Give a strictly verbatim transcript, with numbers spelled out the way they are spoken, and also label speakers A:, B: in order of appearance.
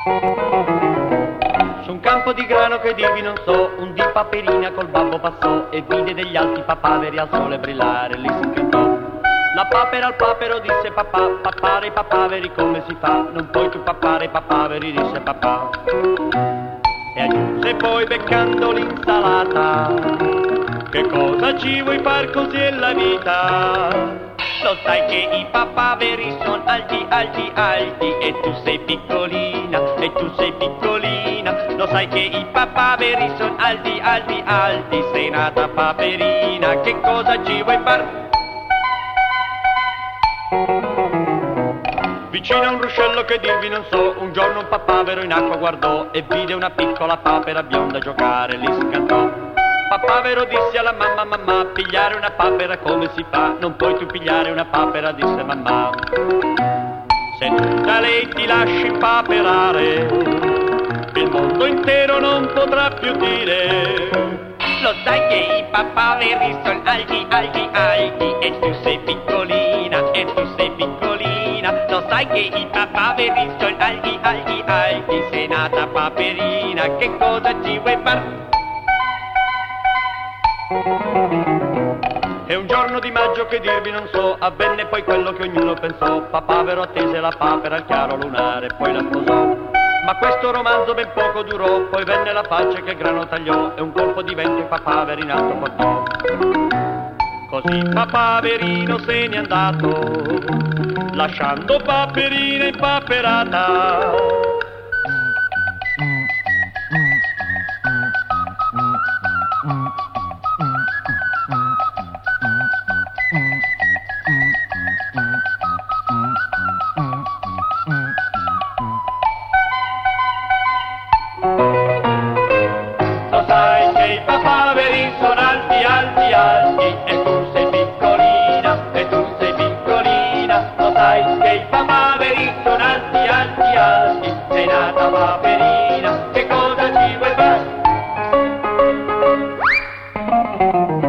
A: Su un campo di grano che dirvi non so, un di Paperina col babbo passò e vide degli alti papaveri al sole brillare, lì si incantò. La papera al papero disse papà, papare i papaveri come si fa? Non puoi tu papare i papaveri, disse papà. E aggiunse poi beccando l'insalata, che cosa ci vuoi far, così è la vita? Lo sai che i papaveri sono alti, alti, alti, e tu sei piccolina, e tu sei piccolina. Lo sai che i papaveri sono alti, alti, alti, sei nata paperina, che cosa ci vuoi far? Vicino a un ruscello che dirvi non so, un giorno un papavero in acqua guardò e vide una piccola papera bionda giocare, lì si cantò. Papavero disse alla mamma, mamma, pigliare una papera come si fa? Non puoi tu pigliare una papera, disse mamma. Se tu da lei ti lasci paperare, il mondo intero non potrà più dire. Lo sai che i papaveri sono alti, alti, alti, e tu sei piccolina, e tu sei piccolina. Lo sai che i papaveri sono alti, alti, alti, sei nata paperina, che cosa ci vuoi far? E un giorno di maggio che dirvi non so, avvenne poi quello che ognuno pensò. Papavero attese la papera al chiaro lunare, poi la sposò. Ma questo romanzo ben poco durò, poi venne la faccia che il grano tagliò e un colpo di vento i papaveri in alto portò. Così Papaverino se n'è andato, lasciando Paperina impaperata. Lo sai che i papaveri sono alti, alti, alti, e tu sei piccolina, e tu sei piccolina. Lo sai che i papaveri sono alti, alti, alti, sei nata paperina, che cosa ci vuoi fare?